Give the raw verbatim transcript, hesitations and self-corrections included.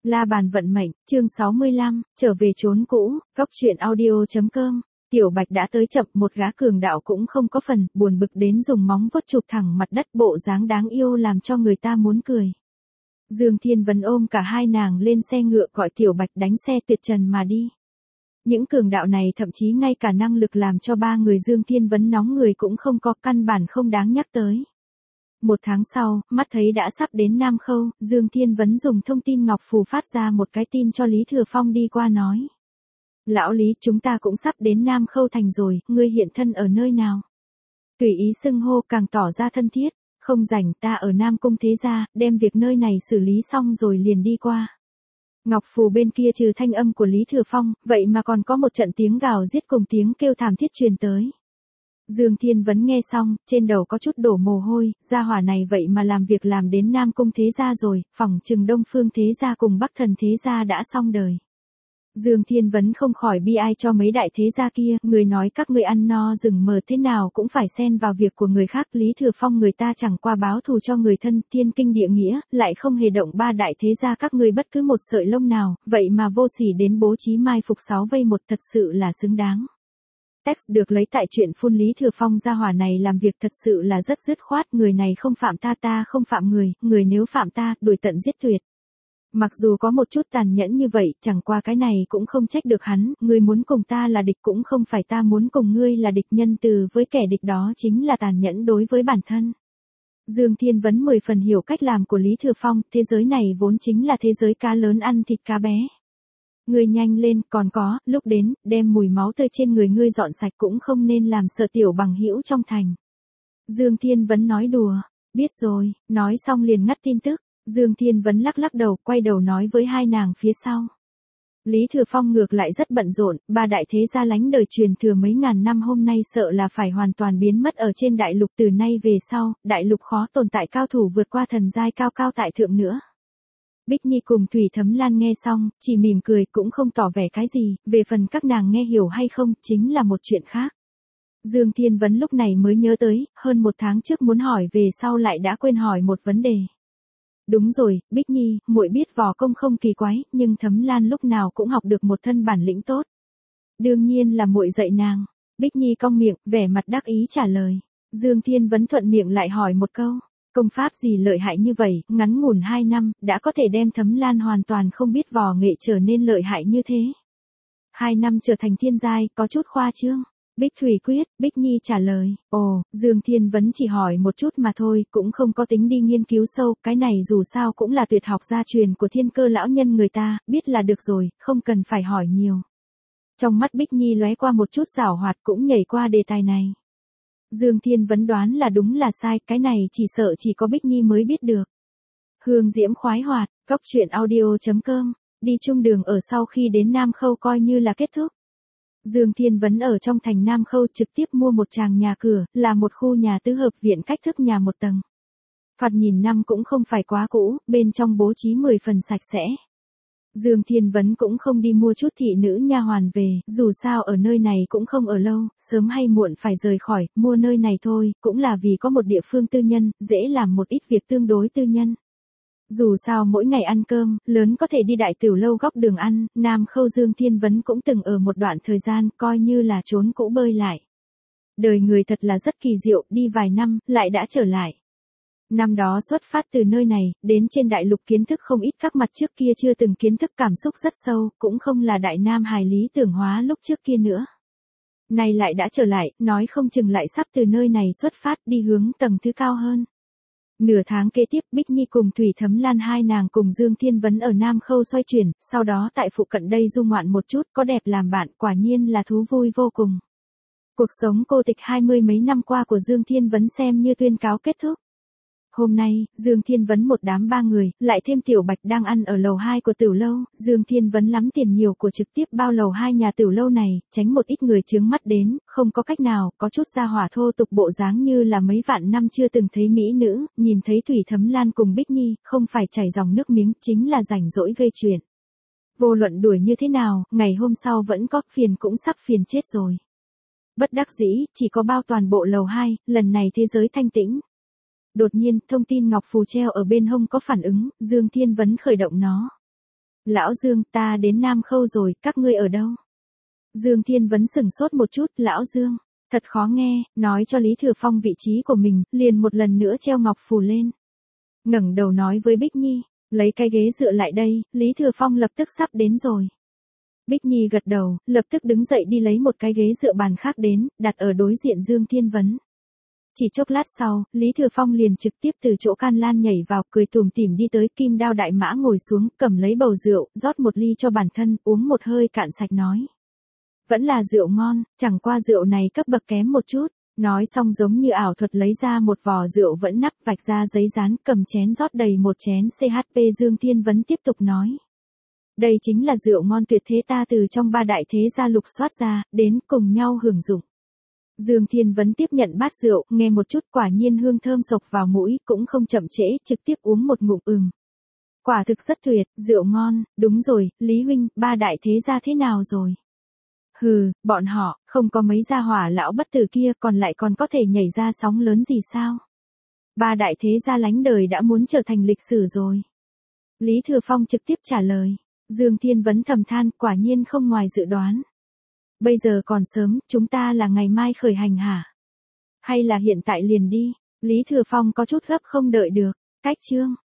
La bàn vận mệnh, chương sáu mươi lăm, trở về chốn cũ, góc truyện audio.com. Tiểu Bạch đã tới chậm, một gã cường đạo cũng không có phần, buồn bực đến dùng móng vuốt chụp thẳng mặt đất, bộ dáng đáng yêu làm cho người ta muốn cười. Dương Thiên Vấn ôm cả hai nàng lên xe ngựa gọi Tiểu Bạch đánh xe tuyệt trần mà đi. Những cường đạo này thậm chí ngay cả năng lực làm cho ba người Dương Thiên Vấn nóng người cũng không có, căn bản không đáng nhắc tới. Một tháng sau, mắt thấy đã sắp đến Nam Khâu, Dương Thiên Vấn dùng thông tin ngọc phù phát ra một cái tin cho Lý Thừa Phong đi qua nói. Lão Lý, chúng ta cũng sắp đến Nam Khâu thành rồi, ngươi hiện thân ở nơi nào? Tùy ý xưng hô càng tỏ ra thân thiết, không rảnh, ta ở Nam Cung thế gia, đem việc nơi này xử lý xong rồi liền đi qua. Ngọc phù bên kia trừ thanh âm của Lý Thừa Phong, vậy mà còn có một trận tiếng gào giết cùng tiếng kêu thảm thiết truyền tới. Dương Thiên Vấn nghe xong, trên đầu có chút đổ mồ hôi, gia hỏa này vậy mà làm việc làm đến Nam Cung thế gia rồi, phỏng chừng Đông Phương thế gia cùng Bắc Thần thế gia đã xong đời. Dương Thiên Vấn không khỏi bi ai cho mấy đại thế gia kia, người nói các ngươi ăn no rừng mờ thế nào cũng phải xen vào việc của người khác. Lý Thừa Phong người ta chẳng qua báo thù cho người thân, thiên kinh địa nghĩa, lại không hề động ba đại thế gia các ngươi bất cứ một sợi lông nào, vậy mà vô sỉ đến bố trí mai phục sáu vây một, thật sự là xứng đáng. Text được lấy tại chuyện phun Lý Thừa Phong gia hỏa này làm việc thật sự là rất dứt khoát, người này không phạm ta ta không phạm người, người nếu phạm ta, đuổi tận giết tuyệt. Mặc dù có một chút tàn nhẫn như vậy, chẳng qua cái này cũng không trách được hắn, ngươi muốn cùng ta là địch cũng không phải ta muốn cùng ngươi là địch, nhân từ với kẻ địch đó chính là tàn nhẫn đối với bản thân. Dương Thiên Vấn mười phần hiểu cách làm của Lý Thừa Phong, thế giới này vốn chính là thế giới cá lớn ăn thịt cá bé. Ngươi nhanh lên, còn có, lúc đến, đem mùi máu tươi trên người ngươi dọn sạch cũng không nên làm sợ tiểu bằng hữu trong thành. Dương Thiên Vấn nói đùa, biết rồi, nói xong liền ngắt tin tức. Dương Thiên Vấn lắc lắc đầu, quay đầu nói với hai nàng phía sau. Lý Thừa Phong ngược lại rất bận rộn, ba đại thế gia lánh đời truyền thừa mấy ngàn năm hôm nay sợ là phải hoàn toàn biến mất ở trên đại lục, từ nay về sau, đại lục khó tồn tại cao thủ vượt qua thần giai cao cao tại thượng nữa. Bích Nhi cùng Thủy Thấm Lan nghe xong, chỉ mỉm cười cũng không tỏ vẻ cái gì, về phần các nàng nghe hiểu hay không, chính là một chuyện khác. Dương Thiên Vấn lúc này mới nhớ tới, hơn một tháng trước muốn hỏi về sau lại đã quên hỏi một vấn đề. Đúng rồi, Bích Nhi, muội biết võ công không kỳ quái, nhưng Thấm Lan lúc nào cũng học được một thân bản lĩnh tốt. Đương nhiên là muội dạy nàng. Bích Nhi cong miệng, vẻ mặt đắc ý trả lời. Dương Thiên Vấn thuận miệng lại hỏi một câu, công pháp gì lợi hại như vậy, ngắn ngủn hai năm, đã có thể đem Thấm Lan hoàn toàn không biết võ nghệ trở nên lợi hại như thế. Hai năm trở thành thiên giai, có chút khoa trương. Bích Thủy quyết, Bích Nhi trả lời, ồ, Dương Thiên Vấn chỉ hỏi một chút mà thôi, cũng không có tính đi nghiên cứu sâu, cái này dù sao cũng là tuyệt học gia truyền của Thiên Cơ lão nhân người ta, biết là được rồi, không cần phải hỏi nhiều. Trong mắt Bích Nhi lóe qua một chút giảo hoạt cũng nhảy qua đề tài này. Dương Thiên Vấn đoán là đúng là sai, cái này chỉ sợ chỉ có Bích Nhi mới biết được. Hương diễm khoái hoạt, góc truyện audio.com, đi chung đường ở sau khi đến Nam Khâu coi như là kết thúc. Dương Thiên Vấn ở trong thành Nam Khâu trực tiếp mua một tràng nhà cửa, là một khu nhà tứ hợp viện cách thức nhà một tầng. Thoạt nhìn năm cũng không phải quá cũ, bên trong bố trí mười phần sạch sẽ. Dương Thiên Vấn cũng không đi mua chút thị nữ nha hoàn về, dù sao ở nơi này cũng không ở lâu, sớm hay muộn phải rời khỏi, mua nơi này thôi, cũng là vì có một địa phương tư nhân, dễ làm một ít việc tương đối tư nhân. Dù sao mỗi ngày ăn cơm, lớn có thể đi đại tiểu lâu góc đường ăn, Nam Khâu Dương Thiên Vấn cũng từng ở một đoạn thời gian, coi như là trốn cũ bơi lại. Đời người thật là rất kỳ diệu, đi vài năm, lại đã trở lại. Năm đó xuất phát từ nơi này, đến trên đại lục kiến thức không ít, các mặt trước kia chưa từng kiến thức, cảm xúc rất sâu, cũng không là đại nam hài lý tưởng hóa lúc trước kia nữa. Nay lại đã trở lại, nói không chừng lại sắp từ nơi này xuất phát đi hướng tầng thứ cao hơn. Nửa tháng kế tiếp, Bích Nhi cùng Thủy Thấm Lan hai nàng cùng Dương Thiên Vấn ở Nam Khâu xoay chuyển, sau đó tại phụ cận đây du ngoạn một chút, có đẹp làm bạn, quả nhiên là thú vui vô cùng. Cuộc sống cô tịch hai mươi mấy năm qua của Dương Thiên Vấn xem như tuyên cáo kết thúc. Hôm nay, Dương Thiên Vấn một đám ba người, lại thêm Tiểu Bạch đang ăn ở lầu hai của tiểu lâu, Dương Thiên Vấn lắm tiền nhiều của trực tiếp bao lầu hai nhà tiểu lâu này, tránh một ít người chướng mắt đến, không có cách nào, có chút gia hỏa thô tục bộ dáng như là mấy vạn năm chưa từng thấy mỹ nữ, nhìn thấy Thủy Thấm Lan cùng Bích Nhi, không phải chảy dòng nước miếng, chính là rảnh rỗi gây chuyện. Vô luận đuổi như thế nào, ngày hôm sau vẫn có, phiền cũng sắp phiền chết rồi. Bất đắc dĩ, chỉ có bao toàn bộ lầu hai, lần này thế giới thanh tĩnh. Đột nhiên, thông tin ngọc phù treo ở bên hông có phản ứng, Dương Thiên Vấn khởi động nó. Lão Dương, ta đến Nam Khâu rồi, các ngươi ở đâu? Dương Thiên Vấn sửng sốt một chút, Lão Dương, thật khó nghe, nói cho Lý Thừa Phong vị trí của mình, liền một lần nữa treo ngọc phù lên. Ngẩng đầu nói với Bích Nhi, lấy cái ghế dựa lại đây, Lý Thừa Phong lập tức sắp đến rồi. Bích Nhi gật đầu, lập tức đứng dậy đi lấy một cái ghế dựa bàn khác đến, đặt ở đối diện Dương Thiên Vấn. Chỉ chốc lát sau, Lý Thừa Phong liền trực tiếp từ chỗ can lan nhảy vào, cười tủm tỉm đi tới Kim Đao đại mã ngồi xuống, cầm lấy bầu rượu, rót một ly cho bản thân, uống một hơi cạn sạch nói. Vẫn là rượu ngon, chẳng qua rượu này cấp bậc kém một chút. Nói xong giống như ảo thuật lấy ra một vò rượu vẫn nắp, vạch ra giấy dán, cầm chén rót đầy một chén xê hát pê. Dương Thiên Vấn tiếp tục nói. Đây chính là rượu ngon tuyệt thế ta từ trong ba đại thế gia lục soát ra, đến cùng nhau hưởng dụng. Dương Thiên Vấn tiếp nhận bát rượu, nghe một chút, quả nhiên hương thơm sộc vào mũi, cũng không chậm trễ, trực tiếp uống một ngụm. Ừm. Quả thực rất tuyệt, rượu ngon, đúng rồi, Lý huynh, ba đại thế gia thế nào rồi? Hừ, bọn họ, không có mấy gia hỏa lão bất tử kia, còn lại còn có thể nhảy ra sóng lớn gì sao? Ba đại thế gia lánh đời đã muốn trở thành lịch sử rồi. Lý Thừa Phong trực tiếp trả lời. Dương Thiên Vấn thầm than, quả nhiên không ngoài dự đoán. Bây giờ còn sớm, chúng ta là ngày mai khởi hành hả? Hay là hiện tại liền đi? Lý Thừa Phong có chút gấp không đợi được. Cách chương.